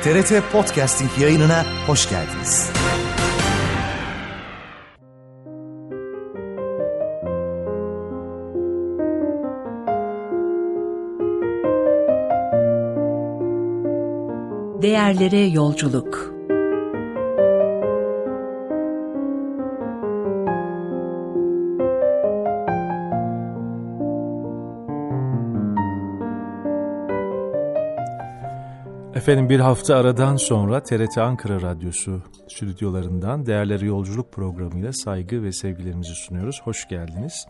TRT Podcasting yayınına hoş geldiniz. Değerlere yolculuk. Efendim, bir hafta aradan sonra TRT Ankara Radyosu stüdyolarından Değerlere Yolculuk programıyla saygı ve sevgilerimizi sunuyoruz. Hoş geldiniz.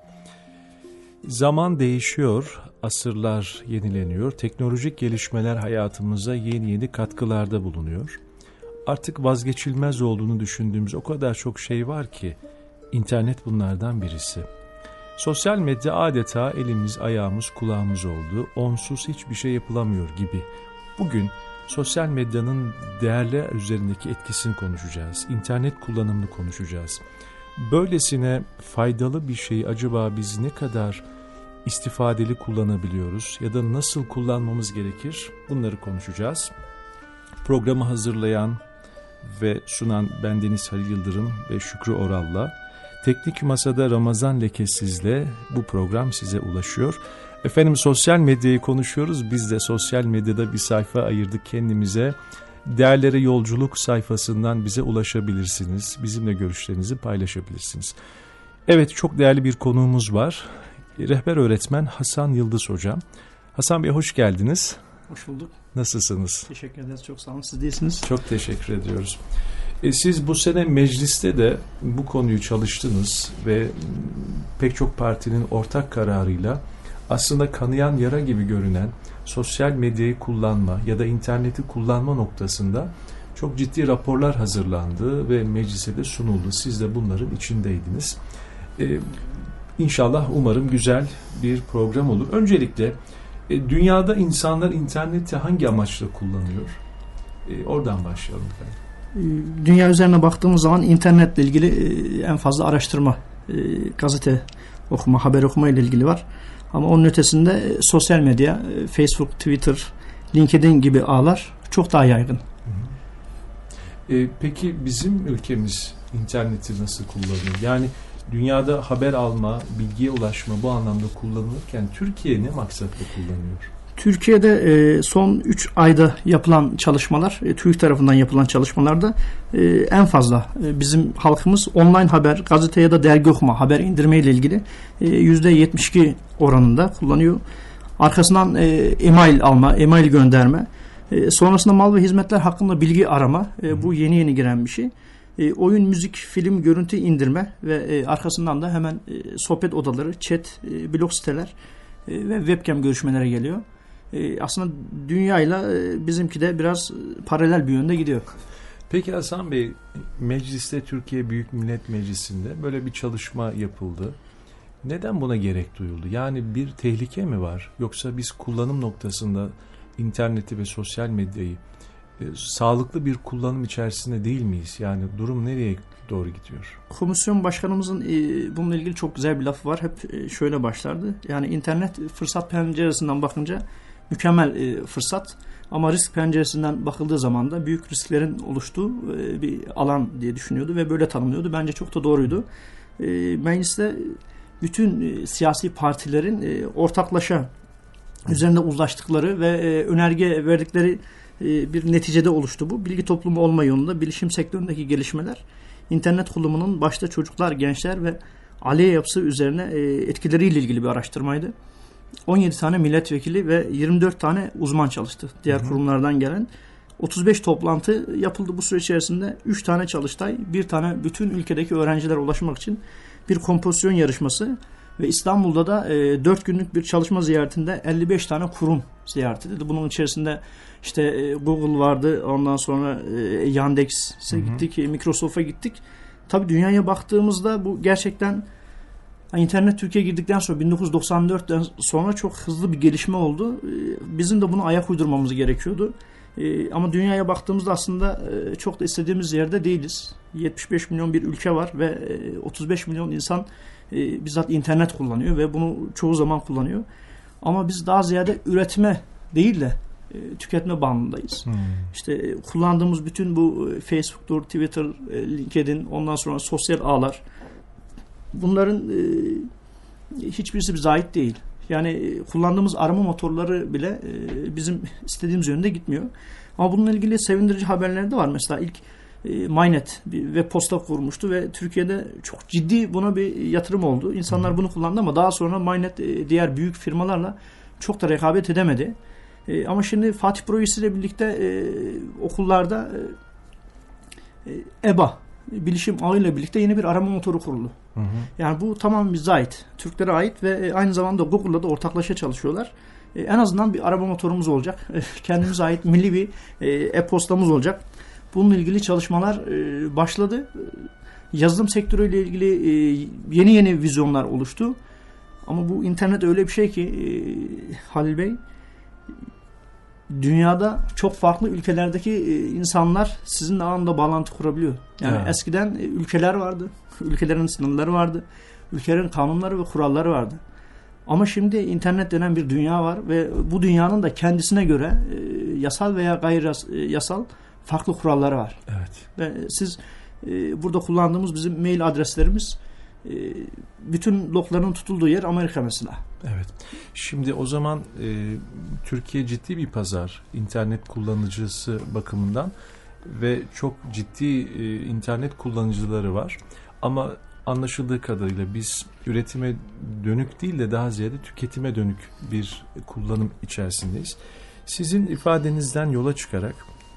Zaman değişiyor, asırlar yenileniyor, teknolojik gelişmeler hayatımıza yeni katkılarda bulunuyor. Artık vazgeçilmez olduğunu düşündüğümüz o kadar çok şey var ki internet bunlardan birisi. Sosyal medya adeta elimiz, ayağımız, kulağımız oldu. Onsuz hiçbir şey yapılamıyor gibi. Bugün sosyal medyanın değerler üzerindeki etkisini konuşacağız. İnternet kullanımını konuşacağız. Böylesine faydalı bir şeyi acaba biz ne kadar istifadeli kullanabiliyoruz ya da nasıl kullanmamız gerekir? Bunları konuşacağız. Programı hazırlayan ve sunan bendeniz Halil Yıldırım ve Şükrü Oral'la, teknik masada Ramazan Lekesiz'le bu program size ulaşıyor. Efendim, sosyal medyayı konuşuyoruz. Biz de sosyal medyada bir sayfa ayırdık kendimize. Değerlere Yolculuk sayfasından bize ulaşabilirsiniz. Bizimle görüşlerinizi paylaşabilirsiniz. Evet, çok değerli bir konuğumuz var. Rehber öğretmen Hasan Yıldız Hocam. Hasan Bey, hoş geldiniz. Hoş bulduk. Nasılsınız? Teşekkür ederiz. Çok sağ olun. Siz değilsiniz. Çok teşekkür ediyoruz. Siz bu sene mecliste de bu konuyu çalıştınız ve pek çok partinin ortak kararıyla aslında kanayan yara gibi görünen sosyal medyayı kullanma ya da interneti kullanma noktasında çok ciddi raporlar hazırlandı ve meclise de sunuldu. Siz de bunların içindeydiniz. İnşallah, umarım güzel bir program olur. Öncelikle dünyada insanlar interneti hangi amaçla kullanıyor? Oradan başlayalım efendim. Dünya üzerine baktığımız zaman internetle ilgili en fazla araştırma, gazete okuma, haber okuma ile ilgili var. Ama onun ötesinde sosyal medya, Facebook, Twitter, LinkedIn gibi ağlar çok daha yaygın. Peki bizim ülkemiz interneti nasıl kullanıyor? Yani dünyada haber alma, bilgiye ulaşma bu anlamda kullanılırken Türkiye ne maksatla kullanıyor? Türkiye'de son 3 ayda yapılan çalışmalar, TÜİK tarafından yapılan çalışmalarda en fazla bizim halkımız online haber, gazete ya da dergi okuma, haber indirme ile ilgili %72 oranında kullanıyor. Arkasından e-mail alma, e-mail gönderme, sonrasında mal ve hizmetler hakkında bilgi arama, bu yeni giren bir şey. Oyun, müzik, film, görüntü indirme ve arkasından da hemen sohbet odaları, chat, blog siteler ve webcam görüşmelere geliyor. Aslında dünyayla bizimki de biraz paralel bir yönde gidiyor. Peki Hasan Bey, mecliste, Türkiye Büyük Millet Meclisi'nde böyle bir çalışma yapıldı. Neden buna gerek duyuldu? Yani bir tehlike mi var? Yoksa biz kullanım noktasında interneti ve sosyal medyayı sağlıklı bir kullanım içerisinde değil miyiz? Yani durum nereye doğru gidiyor? Komisyon başkanımızın bununla ilgili çok güzel bir lafı var. Hep şöyle başlardı. Yani internet fırsat penceresinden bakınca mükemmel fırsat. Ama risk penceresinden bakıldığı zaman da büyük risklerin oluştuğu bir alan diye düşünüyordu ve böyle tanımlıyordu. Bence çok da doğruydu. Mecliste bütün siyasi partilerin ortaklaşa üzerinde uzlaştıkları ve önerge verdikleri bir neticede oluştu bu. Bilgi toplumu olma yolunda bilişim sektöründeki gelişmeler, internet kullanımının başta çocuklar, gençler ve aile yapısı üzerine etkileriyle ilgili bir araştırmaydı. 17 tane milletvekili ve 24 tane uzman çalıştı. Diğer kurumlardan gelen. 35 toplantı yapıldı bu süre içerisinde. 3 tane çalıştay, 1 tane bütün ülkedeki öğrencilere ulaşmak için bir kompozisyon yarışması ve İstanbul'da da 4 günlük bir çalışma ziyaretinde 55 tane kurum ziyaret edildi. Bunun içerisinde işte Google vardı, ondan sonra Yandex'e gittik, Microsoft'a gittik. Tabii dünyaya baktığımızda bu gerçekten internet Türkiye'ye girdikten sonra 1994'ten sonra çok hızlı bir gelişme oldu. Bizim de bunu ayak uydurmamız gerekiyordu. Ama dünyaya baktığımızda aslında çok da istediğimiz yerde değiliz. 75 milyon bir ülke var ve 35 milyon insan bizzat internet kullanıyor ve bunu çoğu zaman kullanıyor. Ama biz daha ziyade üretme değil de tüketme bandındayız. İşte kullandığımız bütün bu Facebook'tur, Twitter, LinkedIn, ondan sonra sosyal ağlar, bunların hiçbirisi bize ait değil. Yani kullandığımız arama motorları bile bizim istediğimiz yönde gitmiyor. Ama bununla ilgili sevindirici haberler de var. Mesela ilk MyNet bir web posta kurmuştu ve Türkiye'de çok ciddi buna bir yatırım oldu. İnsanlar bunu kullandı ama daha sonra MyNet diğer büyük firmalarla çok da rekabet edemedi. Ama şimdi Fatih projesiyle birlikte okullarda EBA, bilişim ağıyla birlikte yeni bir arama motoru kuruldu. Yani bu tamamen bize ait, Türklere ait ve aynı zamanda Google'la da ortaklaşa çalışıyorlar. En azından bir arama motorumuz olacak. Kendimize ait milli bir e-postamız olacak. Bununla ilgili çalışmalar başladı. Yazılım sektörüyle ilgili yeni vizyonlar oluştu. Ama bu internet öyle bir şey ki Halil Bey, dünyada çok farklı ülkelerdeki insanlar sizinle anında bağlantı kurabiliyor. Yani eskiden ülkeler vardı. Ülkelerin sınırları vardı. Ülkelerin kanunları ve kuralları vardı. Ama şimdi internet denen bir dünya var ve bu dünyanın da kendisine göre yasal veya gayri yasal farklı kuralları var. Evet. Ve siz burada kullandığımız bizim mail adreslerimiz, bütün logların tutulduğu yer Amerika mesela. Evet. Şimdi o zaman Türkiye ciddi bir pazar internet kullanıcısı bakımından ve çok ciddi internet kullanıcıları var. Ama anlaşıldığı kadarıyla biz üretime dönük değil de daha ziyade tüketime dönük bir kullanım içerisindeyiz. Sizin ifadenizden yola çıkarak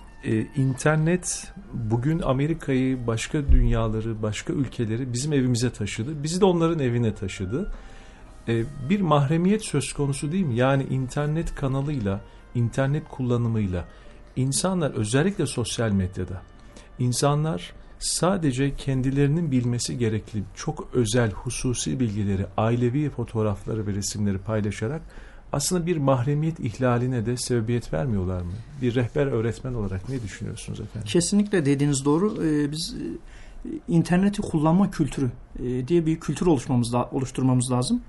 internet bugün Amerika'yı, başka dünyaları, başka ülkeleri bizim evimize taşıdı. Bizi de onların evine taşıdı. Bir mahremiyet söz konusu değil mi? Yani internet kanalıyla, internet kullanımıyla insanlar, özellikle sosyal medyada, insanlar sadece kendilerinin bilmesi gerekli çok özel, hususi bilgileri, ailevi fotoğrafları ve resimleri paylaşarak aslında bir mahremiyet ihlaline de sebebiyet vermiyorlar mı? Bir rehber öğretmen olarak ne düşünüyorsunuz efendim? Kesinlikle dediğiniz doğru. Biz interneti kullanma kültürü diye bir kültür oluşturmamız lazım.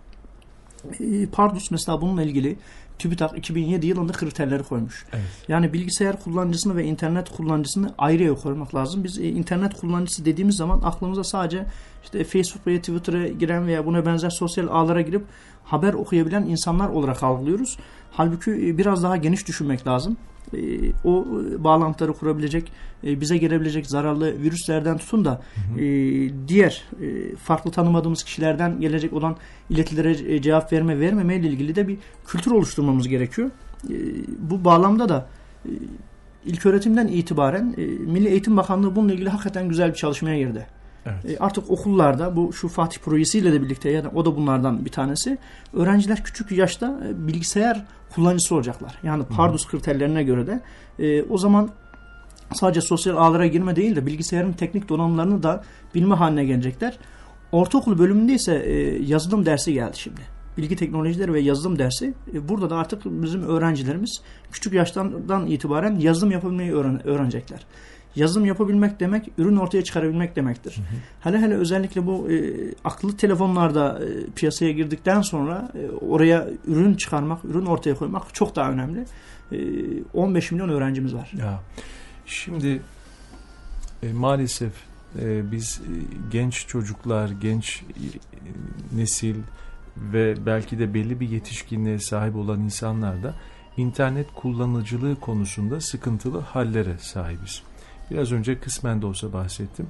Pardus mesela bununla ilgili TÜBİTAK 2007 yılında kriterleri koymuş. Evet. Yani bilgisayar kullanıcısını ve internet kullanıcısını ayrıya koymak lazım. Biz internet kullanıcısı dediğimiz zaman aklımıza sadece işte Facebook veya Twitter'a giren veya buna benzer sosyal ağlara girip haber okuyabilen insanlar olarak algılıyoruz. Halbuki biraz daha geniş düşünmek lazım. O bağlantıları kurabilecek, bize gelebilecek zararlı virüslerden tutun da diğer farklı tanımadığımız kişilerden gelecek olan iletilere cevap vermeme ile ilgili de bir kültür oluşturmamız gerekiyor. Bu bağlamda da ilköğretimden itibaren Milli Eğitim Bakanlığı bununla ilgili hakikaten güzel bir çalışmaya girdi. Evet. Artık okullarda şu Fatih projesiyle de birlikte, yani o da bunlardan bir tanesi, öğrenciler küçük yaşta bilgisayar kullanıcısı olacaklar. Yani Pardus kriterlerine göre de o zaman sadece sosyal ağlara girme değil de bilgisayarın teknik donanımlarını da bilme haline gelecekler. Ortaokul bölümünde ise yazılım dersi geldi şimdi. Bilgi teknolojileri ve yazılım dersi. Burada da artık bizim öğrencilerimiz küçük yaştan itibaren yazılım yapabilmeyi öğrenecekler. Yazılım yapabilmek demek, ürün ortaya çıkarabilmek demektir. Hele özellikle bu akıllı telefonlarda piyasaya girdikten sonra oraya ürün çıkarmak, ürün ortaya koymak çok daha önemli. 15 milyon öğrencimiz var. Ya, şimdi maalesef biz genç çocuklar, genç nesil ve belki de belli bir yetişkinliğe sahip olan insanlar da internet kullanıcılığı konusunda sıkıntılı hallere sahibiz. Biraz önce kısmen de olsa bahsettim.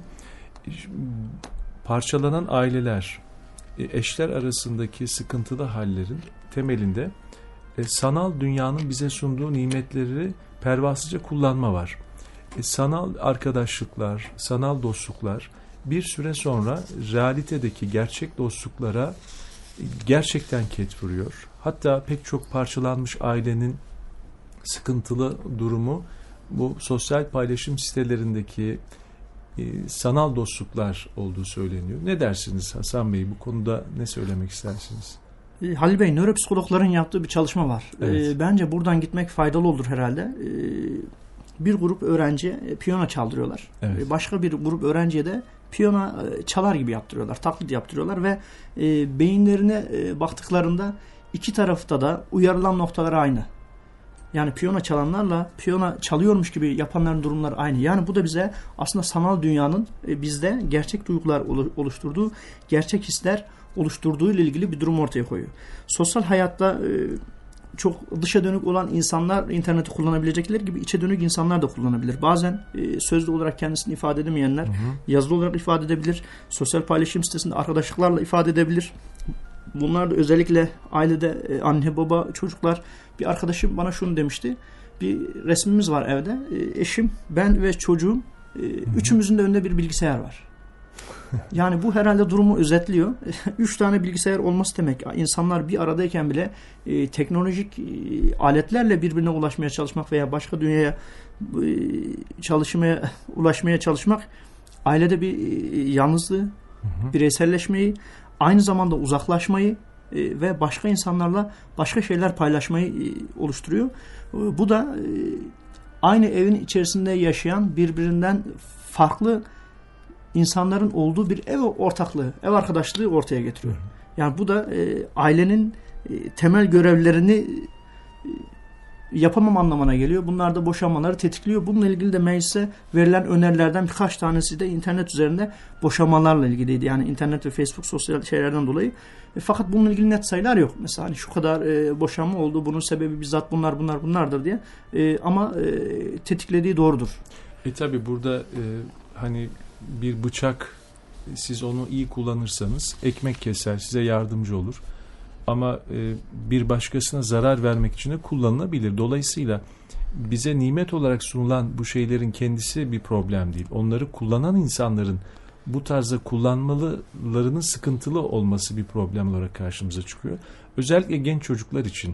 Parçalanan aileler, eşler arasındaki sıkıntılı hallerin temelinde sanal dünyanın bize sunduğu nimetleri pervasızca kullanma var. Sanal arkadaşlıklar, sanal dostluklar bir süre sonra realitedeki gerçek dostluklara gerçekten ket vuruyor. Hatta pek çok parçalanmış ailenin sıkıntılı durumu bu sosyal paylaşım sitelerindeki sanal dostluklar olduğu söyleniyor. Ne dersiniz Hasan Bey? Bu konuda ne söylemek istersiniz? Halil Bey, nöropsikologların yaptığı bir çalışma var. Evet. Bence buradan gitmek faydalı olur herhalde. Bir grup öğrenci piyano çaldırıyorlar. Evet. Başka bir grup öğrenciye de piyano çalar gibi yaptırıyorlar. Taklit yaptırıyorlar ve beyinlerine baktıklarında iki tarafta da uyarılan noktalar aynı. Yani piyano çalanlarla piyano çalıyormuş gibi yapanların durumları aynı. Yani bu da bize aslında sanal dünyanın bizde gerçek duygular oluşturduğu, gerçek hisler oluşturduğu ile ilgili bir durum ortaya koyuyor. Sosyal hayatta çok dışa dönük olan insanlar interneti kullanabilecekler gibi içe dönük insanlar da kullanabilir. Bazen sözlü olarak kendisini ifade edemeyenler yazılı olarak ifade edebilir. Sosyal paylaşım sitesinde arkadaşlıklarla ifade edebilir. Bunlar da özellikle ailede anne baba çocuklar. Bir arkadaşım bana şunu demişti. Bir resmimiz var evde. Eşim, ben ve çocuğum, üçümüzün de önünde bir bilgisayar var. Yani bu herhalde durumu özetliyor. 3 tane bilgisayar olması demek. İnsanlar bir aradayken bile teknolojik aletlerle birbirine ulaşmaya çalışmak veya başka dünyaya ulaşmaya çalışmak ailede bir yalnızlığı, bireyselleşmeyi, aynı zamanda uzaklaşmayı ve başka insanlarla başka şeyler paylaşmayı oluşturuyor. Bu da aynı evin içerisinde yaşayan birbirinden farklı insanların olduğu bir ev ortaklığı, ev arkadaşlığı ortaya getiriyor. Yani bu da ailenin temel görevlerini yapamam anlamına geliyor. Bunlar da boşanmaları tetikliyor. Bununla ilgili de meclise verilen önerilerden birkaç tanesi de internet üzerinde boşanmalarla ilgiliydi. Yani internet ve Facebook sosyal şeylerden dolayı. Fakat bununla ilgili net sayılar yok. Mesela hani şu kadar boşanma oldu, bunun sebebi bizzat bunlardır diye. Ama tetiklediği doğrudur. Tabii burada hani bir bıçak, siz onu iyi kullanırsanız ekmek keser, size yardımcı olur. Ama bir başkasına zarar vermek için de kullanılabilir. Dolayısıyla bize nimet olarak sunulan bu şeylerin kendisi bir problem değil. Onları kullanan insanların bu tarzda kullanmalarının sıkıntılı olması bir problem olarak karşımıza çıkıyor. Özellikle genç çocuklar için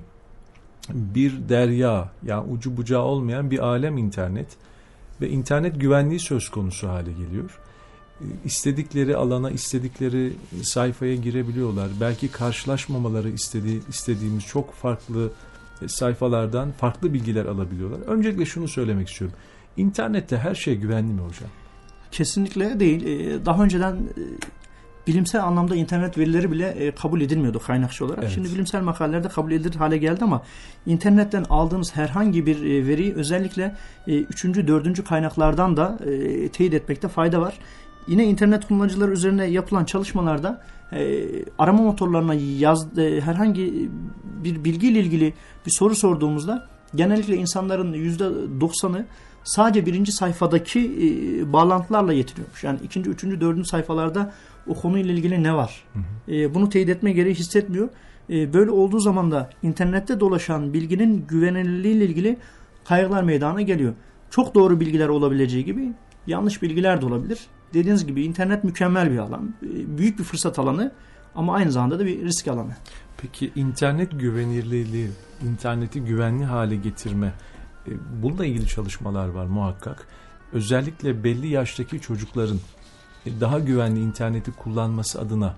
bir derya, yani ucu bucağı olmayan bir alem internet ve internet güvenliği söz konusu hale geliyor. İstedikleri alana, istedikleri sayfaya girebiliyorlar. Belki karşılaşmamaları istediğimiz çok farklı sayfalardan farklı bilgiler alabiliyorlar. Öncelikle şunu söylemek istiyorum. İnternette her şey güvenli mi hocam? Kesinlikle değil. Daha önceden bilimsel anlamda internet verileri bile kabul edilmiyordu kaynakçı olarak. Evet. Şimdi bilimsel makalelerde kabul edilir hale geldi ama internetten aldığınız herhangi bir veriyi özellikle 3. 4. kaynaklardan da teyit etmekte fayda var. Yine internet kullanıcıları üzerine yapılan çalışmalarda arama motorlarına herhangi bir bilgiyle ilgili bir soru sorduğumuzda genellikle insanların %90'ı sadece 1. sayfadaki bağlantılarla yetiniyormuş. Yani 2., 3., 4. sayfalarda o konuyla ilgili ne var? Bunu teyit etme gereği hissetmiyor. Böyle olduğu zaman da internette dolaşan bilginin güvenilirliğiyle ilgili kaygılar meydana geliyor. Çok doğru bilgiler olabileceği gibi yanlış bilgiler de olabilir. Dediğiniz gibi internet mükemmel bir alan. Büyük bir fırsat alanı ama aynı zamanda da bir risk alanı. Peki internet güvenilirliği, interneti güvenli hale getirme, bununla ilgili çalışmalar var muhakkak. Özellikle belli yaştaki çocukların daha güvenli interneti kullanması adına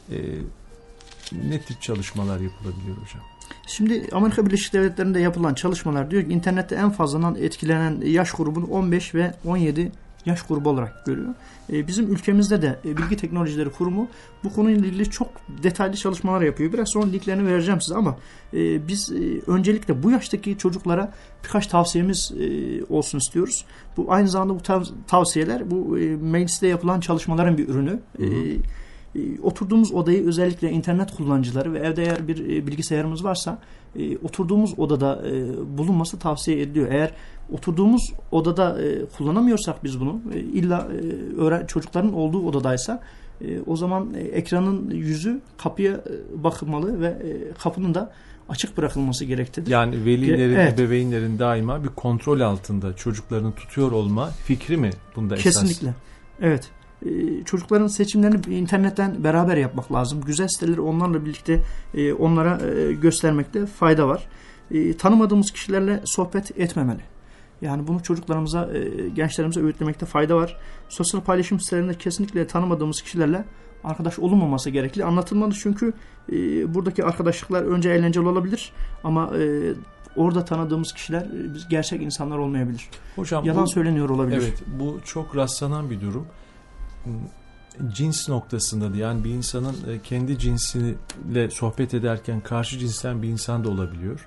ne tip çalışmalar yapılabiliyor hocam? Şimdi Amerika Birleşik Devletleri'nde yapılan çalışmalar diyor ki internette en fazla etkilenen yaş grubunu 15 ve 17 yaş grubu olarak görüyor. Bizim ülkemizde de Bilgi Teknolojileri Kurumu bu konuyla ilgili çok detaylı çalışmalar yapıyor. Biraz sonra linklerini vereceğim size ama biz öncelikle bu yaştaki çocuklara birkaç tavsiyemiz olsun istiyoruz. Bu aynı zamanda bu tavsiyeler bu mecliste yapılan çalışmaların bir ürünü. Oturduğumuz odayı özellikle internet kullanıcıları ve evde eğer bir bilgisayarımız varsa oturduğumuz odada bulunması tavsiye ediliyor. Eğer oturduğumuz odada kullanamıyorsak biz bunu illa çocukların olduğu odadaysa o zaman ekranın yüzü kapıya bakılmalı ve kapının da açık bırakılması gereklidir. Yani velilerin, evet, ebeveynlerin daima bir kontrol altında çocuklarını tutuyor olma fikri mi bunda esas? Kesinlikle. Evet. Çocukların seçimlerini internetten beraber yapmak lazım. Güzel siteleri onlarla birlikte onlara göstermekte fayda var. Tanımadığımız kişilerle sohbet etmemeli. Yani bunu çocuklarımıza, gençlerimize öğütlemekte fayda var. Sosyal paylaşım sitelerinde kesinlikle tanımadığımız kişilerle arkadaş olunmaması gerekli. Anlatılmalı çünkü buradaki arkadaşlıklar önce eğlenceli olabilir ama orada tanıdığımız kişiler gerçek insanlar olmayabilir. Hocam, yalan söyleniyor olabilir. Evet, bu çok rastlanan bir durum. Cins noktasında da, yani bir insanın kendi cinsiyle sohbet ederken karşı cinsten bir insan da olabiliyor.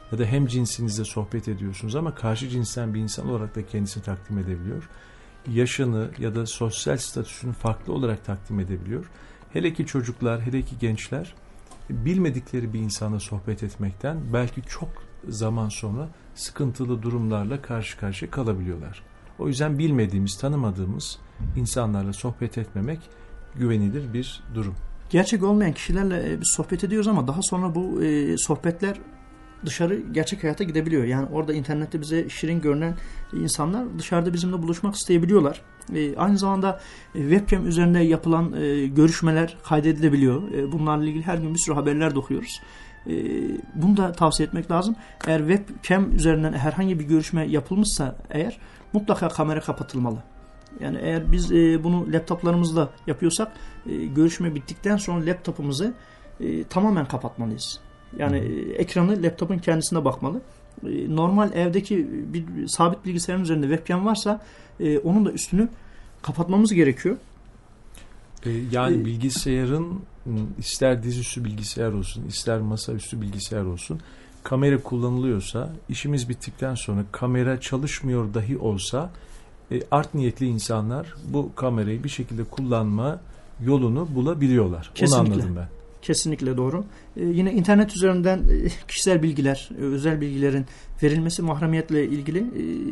ya da hem cinsinizle sohbet ediyorsunuz ama karşı cinsten bir insan olarak da kendisini takdim edebiliyor. Yaşını ya da sosyal statüsünü farklı olarak takdim edebiliyor. Hele ki çocuklar, hele ki gençler bilmedikleri bir insana sohbet etmekten belki çok zaman sonra sıkıntılı durumlarla karşı karşıya kalabiliyorlar. O yüzden bilmediğimiz, tanımadığımız insanlarla sohbet etmemek güvenilir bir durum. Gerçek olmayan kişilerle biz sohbet ediyoruz ama daha sonra bu sohbetler dışarı gerçek hayata gidebiliyor. Yani orada internette bize şirin görünen insanlar dışarıda bizimle buluşmak isteyebiliyorlar. Aynı zamanda webcam üzerinde yapılan görüşmeler kaydedilebiliyor. Bunlarla ilgili her gün bir sürü haberler de okuyoruz. Bunu da tavsiye etmek lazım. Eğer webcam üzerinden herhangi bir görüşme yapılmışsa eğer mutlaka kamera kapatılmalı. Yani eğer biz bunu laptoplarımızla yapıyorsak görüşme bittikten sonra laptopumuzu tamamen kapatmalıyız. Yani ekranı laptopun kendisine bakmalı. Normal evdeki bir sabit bilgisayarın üzerinde webcam varsa onun da üstünü kapatmamız gerekiyor. Yani bilgisayarın ister dizüstü bilgisayar olsun, ister masaüstü bilgisayar olsun, kamera kullanılıyorsa, işimiz bittikten sonra kamera çalışmıyor dahi olsa art niyetli insanlar bu kamerayı bir şekilde kullanma yolunu bulabiliyorlar. Kesinlikle. Onu anladım ben. Kesinlikle doğru. Yine internet üzerinden kişisel bilgiler, özel bilgilerin verilmesi mahremiyetle ilgili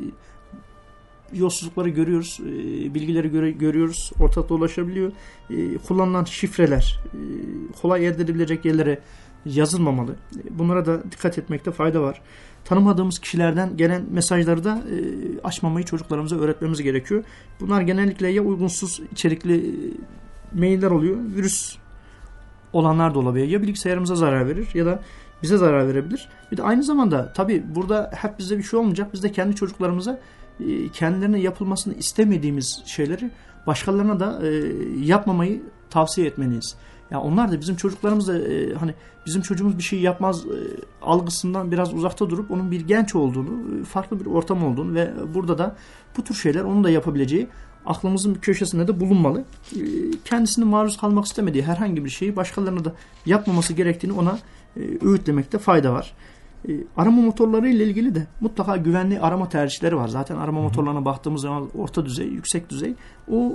yolsuzlukları görüyoruz, bilgileri görüyoruz, ortada dolaşabiliyor. Kullanılan şifreler kolay elde edilebilecek yerlere yazılmamalı. Bunlara da dikkat etmekte fayda var. Tanımadığımız kişilerden gelen mesajları da açmamayı çocuklarımıza öğretmemiz gerekiyor. Bunlar genellikle ya uygunsuz içerikli mailler oluyor, virüs olanlar da olabilir. Ya bilgisayarımıza zarar verir ya da bize zarar verebilir. Bir de aynı zamanda tabii burada hep bize bir şey olmayacak. Biz de kendi çocuklarımıza kendilerine yapılmasını istemediğimiz şeyleri başkalarına da yapmamayı tavsiye etmeliyiz. Yani onlar da bizim çocuklarımız da hani bizim çocuğumuz bir şey yapmaz algısından biraz uzakta durup onun bir genç olduğunu, farklı bir ortam olduğunu ve burada da bu tür şeyler onun da yapabileceği aklımızın bir köşesinde de bulunmalı. Kendisinin maruz kalmak istemediği herhangi bir şeyi başkalarına da yapmaması gerektiğini ona öğütlemekte fayda var. Arama motorları ile ilgili de mutlaka güvenli arama tercihleri var. Zaten arama motorlarına baktığımız zaman orta düzey, yüksek düzey. O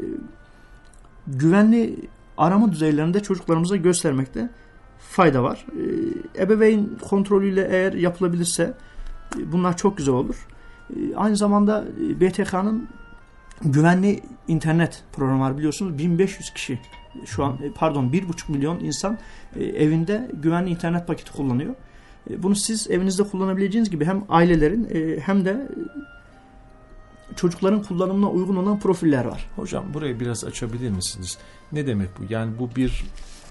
güvenli arama düzeylerinde çocuklarımıza göstermekte fayda var. Ebeveyn kontrolüyle eğer yapılabilirse bunlar çok güzel olur. Aynı zamanda BTK'nın güvenli internet programı var biliyorsunuz. 1500 kişi şu an 1,5 milyon insan evinde güvenli internet paketi kullanıyor. Bunu siz evinizde kullanabileceğiniz gibi hem ailelerin hem de çocukların kullanımına uygun olan profiller var. Hocam burayı biraz açabilir misiniz? Ne demek bu? Yani bu bir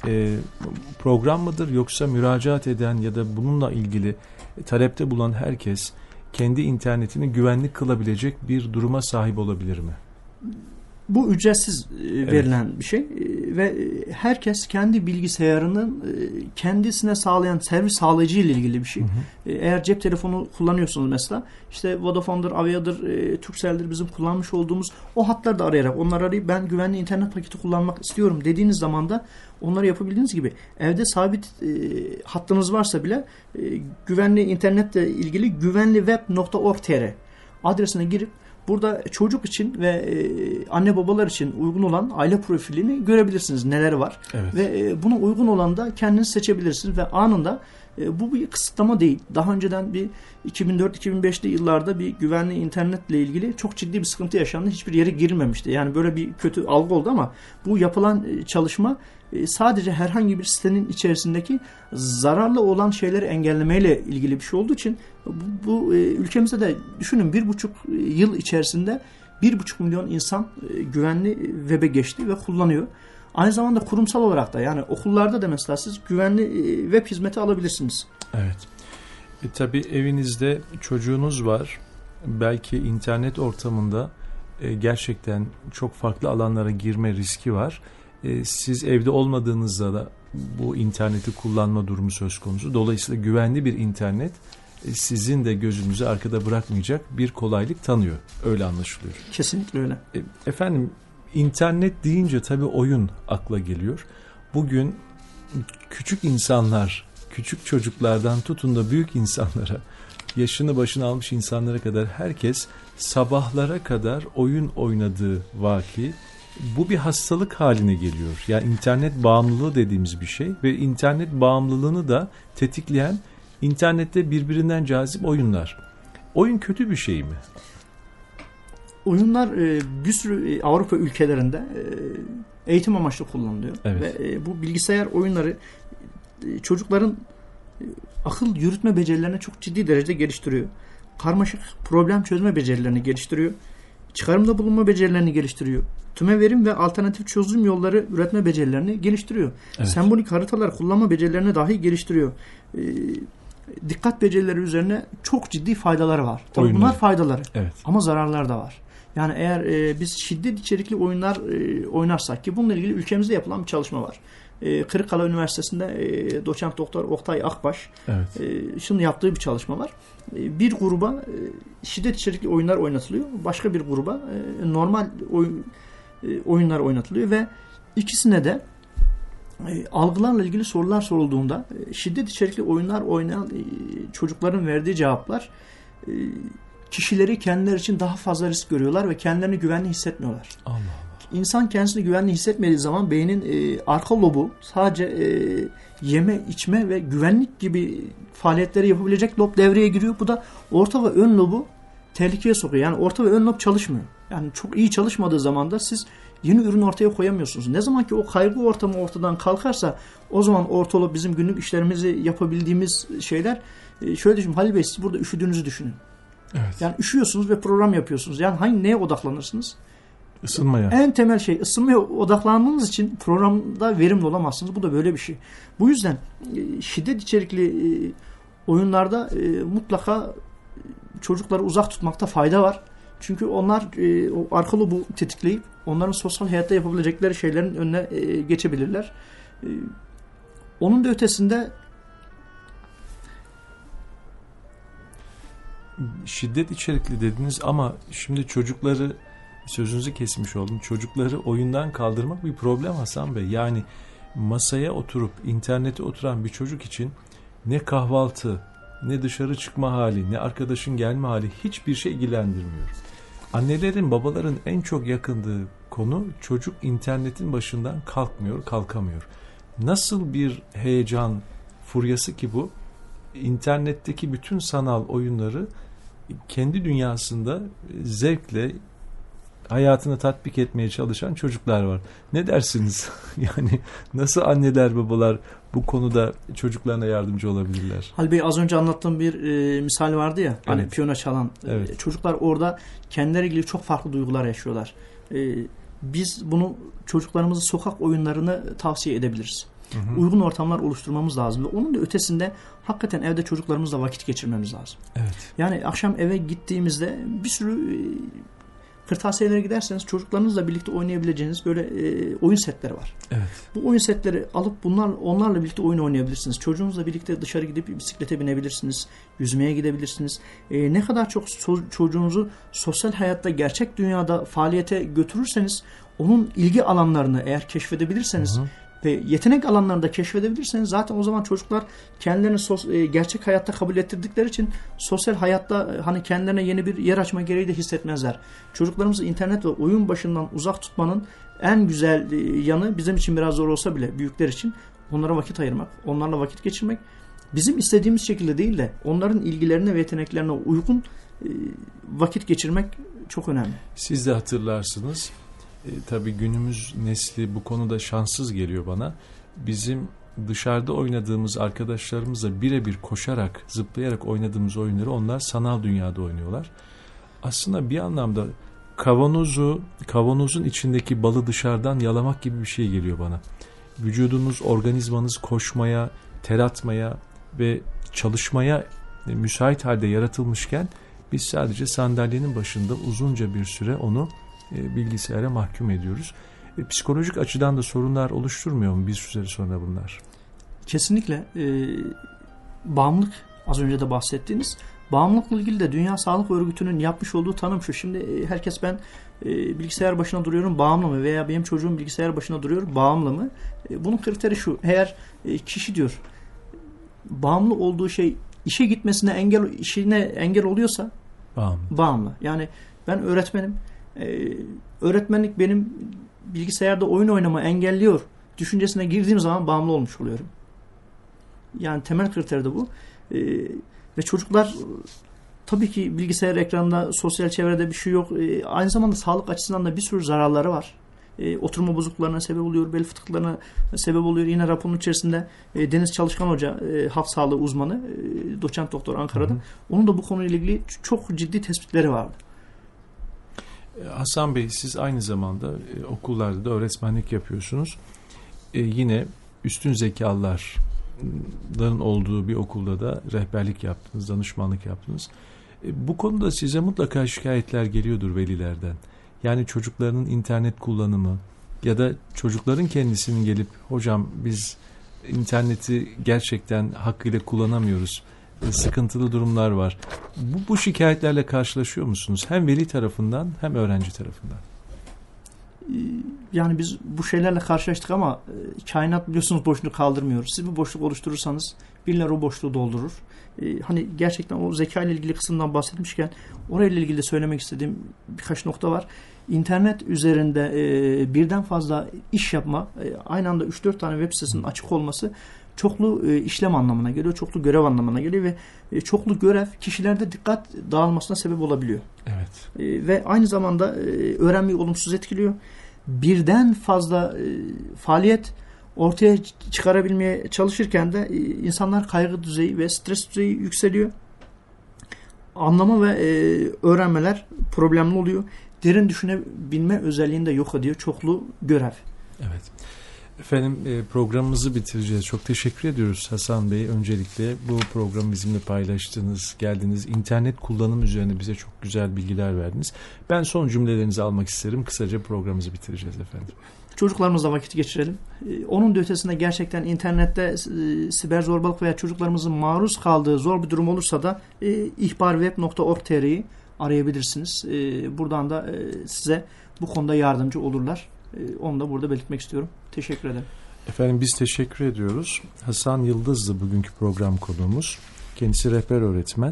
program mıdır yoksa müracaat eden ya da bununla ilgili talepte bulunan herkes kendi internetini güvenli kılabilecek bir duruma sahip olabilir mi? Bu ücretsiz verilen bir şey ve herkes kendi bilgisayarının kendisine sağlayan servis sağlayıcı ile ilgili bir şey. Eğer cep telefonu kullanıyorsunuz mesela işte Vodafone'dur, Avia'dır, Turkcell'dir bizim kullanmış olduğumuz o hatları da arayarak onları arayıp ben güvenli internet paketi kullanmak istiyorum dediğiniz zaman da onları yapabildiğiniz gibi evde sabit hattınız varsa bile güvenli internetle ilgili güvenliweb.org.tr adresine girip burada çocuk için ve anne babalar için uygun olan aile profilini görebilirsiniz. Neler var. Evet. Ve buna uygun olan da kendiniz seçebilirsiniz ve anında bu bir kısıtlama değil. Daha önceden bir 2004-2005'li yıllarda bir güvenli internetle ilgili çok ciddi bir sıkıntı yaşandı. Hiçbir yere girilmemişti. Yani böyle bir kötü algı oldu ama bu yapılan çalışma sadece herhangi bir sitenin içerisindeki zararlı olan şeyleri engellemeyle ilgili bir şey olduğu için bu ülkemizde de düşünün 1,5 yıl içerisinde 1,5 milyon insan güvenli web'e geçti ve kullanıyor. Aynı zamanda kurumsal olarak da yani okullarda da mesela siz güvenli web hizmeti alabilirsiniz. Evet. Tabii evinizde çocuğunuz var. Belki internet ortamında gerçekten çok farklı alanlara girme riski var. Siz evde olmadığınızda da bu interneti kullanma durumu söz konusu. Dolayısıyla güvenli bir internet sizin de gözünüzü arkada bırakmayacak bir kolaylık tanıyor. Öyle anlaşılıyor. Kesinlikle öyle. Efendim internet deyince tabii oyun akla geliyor. Bugün küçük küçük çocuklardan tutun da büyük insanlara, yaşını başına almış insanlara kadar herkes sabahlara kadar oyun oynadığı vaki. Bu bir hastalık haline geliyor. Yani internet bağımlılığı dediğimiz bir şey ve internet bağımlılığını da tetikleyen internette birbirinden cazip oyunlar. Oyun kötü bir şey mi? Oyunlar bir sürü Avrupa ülkelerinde eğitim amaçlı kullanılıyor. Evet. Ve bu bilgisayar oyunları çocukların akıl yürütme becerilerini çok ciddi derecede geliştiriyor. Karmaşık problem çözme becerilerini geliştiriyor. Çıkarımda bulunma becerilerini geliştiriyor. Tüme verim ve alternatif çözüm yolları üretme becerilerini geliştiriyor. Evet. Sembolik haritalar kullanma becerilerini dahi geliştiriyor. Dikkat becerileri üzerine çok ciddi faydaları var. Tabii bunlar faydaları. Evet. Ama zararlar da var. Yani eğer biz şiddet içerikli oyunlar oynarsak, ki bununla ilgili ülkemizde yapılan bir çalışma var. Kırıkkale Üniversitesi'nde doçent doktor Oktay Akbaş şunu yaptığı bir çalışma var. Bir gruba şiddet içerikli oyunlar oynatılıyor. Başka bir gruba normal oyunlar oynatılıyor ve ikisine de algılarla ilgili sorular sorulduğunda şiddet içerikli oyunlar oynayan çocukların verdiği cevaplar kişileri kendileri için daha fazla risk görüyorlar ve kendilerini güvenli hissetmiyorlar. Allah Allah. İnsan kendisini güvenli hissetmediği zaman beynin arka lobu sadece yeme, içme ve güvenlik gibi faaliyetleri yapabilecek lob devreye giriyor. Bu da orta ve ön lobu tehlikeye sokuyor. Yani orta ve ön lob çalışmıyor. Yani çok iyi çalışmadığı zaman da siz yeni ürün ortaya koyamıyorsunuz. Ne zaman ki o kaygı ortamı ortadan kalkarsa o zaman orta lob bizim günlük işlerimizi yapabildiğimiz şeyler. Şöyle düşünün, Halil Bey, siz burada üşüdüğünüzü düşünün. Evet. Yani üşüyorsunuz ve program yapıyorsunuz. Yani neye odaklanırsınız? Isınmaya. En temel şey ısınmaya odaklandığınız için programda verimli olamazsınız. Bu da böyle bir şey. Bu yüzden şiddet içerikli oyunlarda mutlaka çocukları uzak tutmakta fayda var. Çünkü onlar o arka lobu tetikleyip onların sosyal hayatta yapabilecekleri şeylerin önüne geçebilirler. Onun da ötesinde şiddet içerikli dediniz ama şimdi çocukları, sözünüzü kesmiş oldum, çocukları oyundan kaldırmak bir problem Hasan Bey. Yani masaya oturup internete oturan bir çocuk için ne kahvaltı, ne dışarı çıkma hali, ne arkadaşın gelme hali hiçbir şey ilgilendirmiyor. Annelerin, babaların en çok yakındığı konu çocuk internetin başından kalkamıyor. Nasıl bir heyecan furyası ki bu? İnternetteki bütün sanal oyunları kendi dünyasında zevkle hayatını tatbik etmeye çalışan çocuklar var. Ne dersiniz? Yani nasıl anneler, babalar bu konuda çocuklarına yardımcı olabilirler? Halil Bey, az önce anlattığım bir misal vardı ya. Hani Evet. piyano çalan. Evet. Çocuklar orada kendileri ilgili çok farklı duygular yaşıyorlar. Biz bunu çocuklarımızı sokak oyunlarını tavsiye edebiliriz. Hı. Uygun ortamlar oluşturmamız lazım. Ve onun da ötesinde hakikaten evde çocuklarımızla vakit geçirmemiz lazım. Evet. Yani akşam eve gittiğimizde bir sürü kırtasiyelere giderseniz çocuklarınızla birlikte oynayabileceğiniz böyle oyun setleri var. Evet. Bu oyun setleri alıp onlarla birlikte oyun oynayabilirsiniz. Çocuğunuzla birlikte dışarı gidip bisiklete binebilirsiniz. Yüzmeye gidebilirsiniz. Ne kadar çok çocuğunuzu sosyal hayatta, gerçek dünyada faaliyete götürürseniz, onun ilgi alanlarını eğer keşfedebilirseniz ve yetenek alanlarını da keşfedebilirseniz zaten o zaman çocuklar kendilerini gerçek hayatta kabul ettirdikleri için sosyal hayatta hani kendilerine yeni bir yer açma gereği de hissetmezler. Çocuklarımızı internet ve oyun başından uzak tutmanın en güzel yanı, bizim için biraz zor olsa bile büyükler için, onlara vakit ayırmak, onlarla vakit geçirmek, bizim istediğimiz şekilde değil de onların ilgilerine ve yeteneklerine uygun vakit geçirmek çok önemli. Siz de hatırlarsınız. Tabii günümüz nesli bu konuda şanssız geliyor bana. Bizim dışarıda oynadığımız arkadaşlarımızla birebir koşarak, zıplayarak oynadığımız oyunları onlar sanal dünyada oynuyorlar. Aslında bir anlamda kavanozun içindeki balı dışarıdan yalamak gibi bir şey geliyor bana. Vücudunuz, organizmanız koşmaya, ter atmaya ve çalışmaya müsait halde yaratılmışken biz sadece sandalyenin başında uzunca bir süre onu bilgisayara mahkum ediyoruz. Psikolojik açıdan da sorunlar oluşturmuyor mu bir süre sonra bunlar? Kesinlikle. Bağımlılık, az önce de bahsettiğiniz, bağımlılıkla ilgili de Dünya Sağlık Örgütü'nün yapmış olduğu tanım şu. Şimdi herkes ben bilgisayar başına duruyorum, bağımlı mı? Veya benim çocuğum bilgisayar başına duruyor, bağımlı mı? Bunun kriteri şu. Eğer kişi diyor bağımlı olduğu şey işe gitmesine işine engel oluyorsa bağımlı. Yani ben öğretmenim. Öğretmenlik benim bilgisayarda oyun oynama engelliyor düşüncesine girdiğim zaman bağımlı olmuş oluyorum. Yani temel kriter de bu. Ve çocuklar tabii ki bilgisayar ekranında, sosyal çevrede bir şey yok. Aynı zamanda sağlık açısından da bir sürü zararları var. Oturma bozukluklarına sebep oluyor, bel fıtıklarına sebep oluyor. Yine raporun içerisinde Deniz Çalışkan Hoca, halk sağlığı uzmanı, doçent doktor Ankara'da. Onun da bu konuyla ilgili çok ciddi tespitleri vardı. Hasan Bey, siz aynı zamanda okullarda da öğretmenlik yapıyorsunuz. Yine üstün zekalıların olduğu bir okulda da rehberlik yaptınız, danışmanlık yaptınız. Bu konuda size mutlaka şikayetler geliyordur velilerden. Yani çocuklarının internet kullanımı ya da çocukların kendisinin gelip hocam biz interneti gerçekten hakkıyla kullanamıyoruz, sıkıntılı durumlar var. Bu şikayetlerle karşılaşıyor musunuz? Hem veli tarafından hem öğrenci tarafından. Yani biz bu şeylerle karşılaştık ama kainat biliyorsunuz boşluğu kaldırmıyor. Siz bir boşluk oluşturursanız birileri o boşluğu doldurur. Hani gerçekten o zeka ile ilgili kısımdan bahsetmişken orayla ilgili de söylemek istediğim birkaç nokta var. İnternet üzerinde birden fazla iş yapma, aynı anda 3-4 tane web sitesinin açık olması çoklu işlem anlamına geliyor, çoklu görev anlamına geliyor ve çoklu görev kişilerde dikkat dağılmasına sebep olabiliyor. Evet. Ve aynı zamanda öğrenmeyi olumsuz etkiliyor. Birden fazla faaliyet ortaya çıkarabilmeye çalışırken de insanlar kaygı düzeyi ve stres düzeyi yükseliyor. Anlama ve öğrenmeler problemli oluyor. Derin düşünebilme özelliğini de yok ediyor çoklu görev. Evet. Efendim programımızı bitireceğiz. Çok teşekkür ediyoruz Hasan Bey. Öncelikle bu programı bizimle paylaştınız, geldiniz. İnternet kullanımı üzerine bize çok güzel bilgiler verdiniz. Ben son cümlelerinizi almak isterim. Kısaca programımızı bitireceğiz efendim. Çocuklarımızla vakit geçirelim. Onun da ötesinde gerçekten internette siber zorbalık veya çocuklarımızın maruz kaldığı zor bir durum olursa da ihbarweb.org.tr'yi arayabilirsiniz. Buradan da size bu konuda yardımcı olurlar. Onu da burada belirtmek istiyorum. Teşekkür ederim. Efendim biz teşekkür ediyoruz. Hasan Yıldız'dı bugünkü program konuğumuz. Kendisi rehber öğretmen.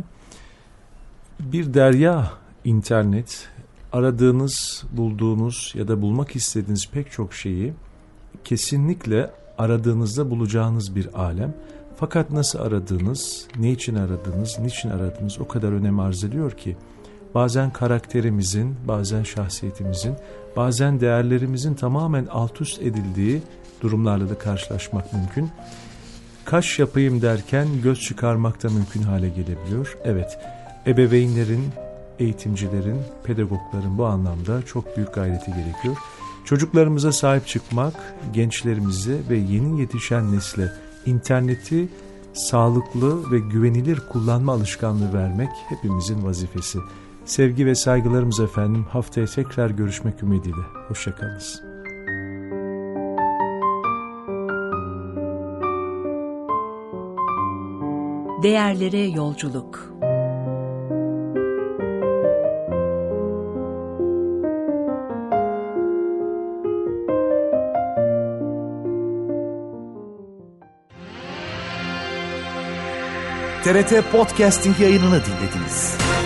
Bir derya internet, aradığınız, bulduğunuz ya da bulmak istediğiniz pek çok şeyi kesinlikle aradığınızda bulacağınız bir alem. Fakat nasıl aradığınız, ne için aradığınız, niçin aradığınız o kadar önem arz ediyor ki bazen karakterimizin, bazen şahsiyetimizin, bazen değerlerimizin tamamen alt üst edildiği durumlarla da karşılaşmak mümkün. Kaş yapayım derken göz çıkarmak da mümkün hale gelebiliyor. Evet, ebeveynlerin, eğitimcilerin, pedagogların bu anlamda çok büyük gayreti gerekiyor. Çocuklarımıza sahip çıkmak, gençlerimize ve yeni yetişen nesle interneti sağlıklı ve güvenilir kullanma alışkanlığı vermek hepimizin vazifesi. Sevgi ve saygılarımız efendim. Haftaya tekrar görüşmek ümidiyle. Hoşça kalınız. Değerlere yolculuk. TRT Podcasting yayınını dinlediniz.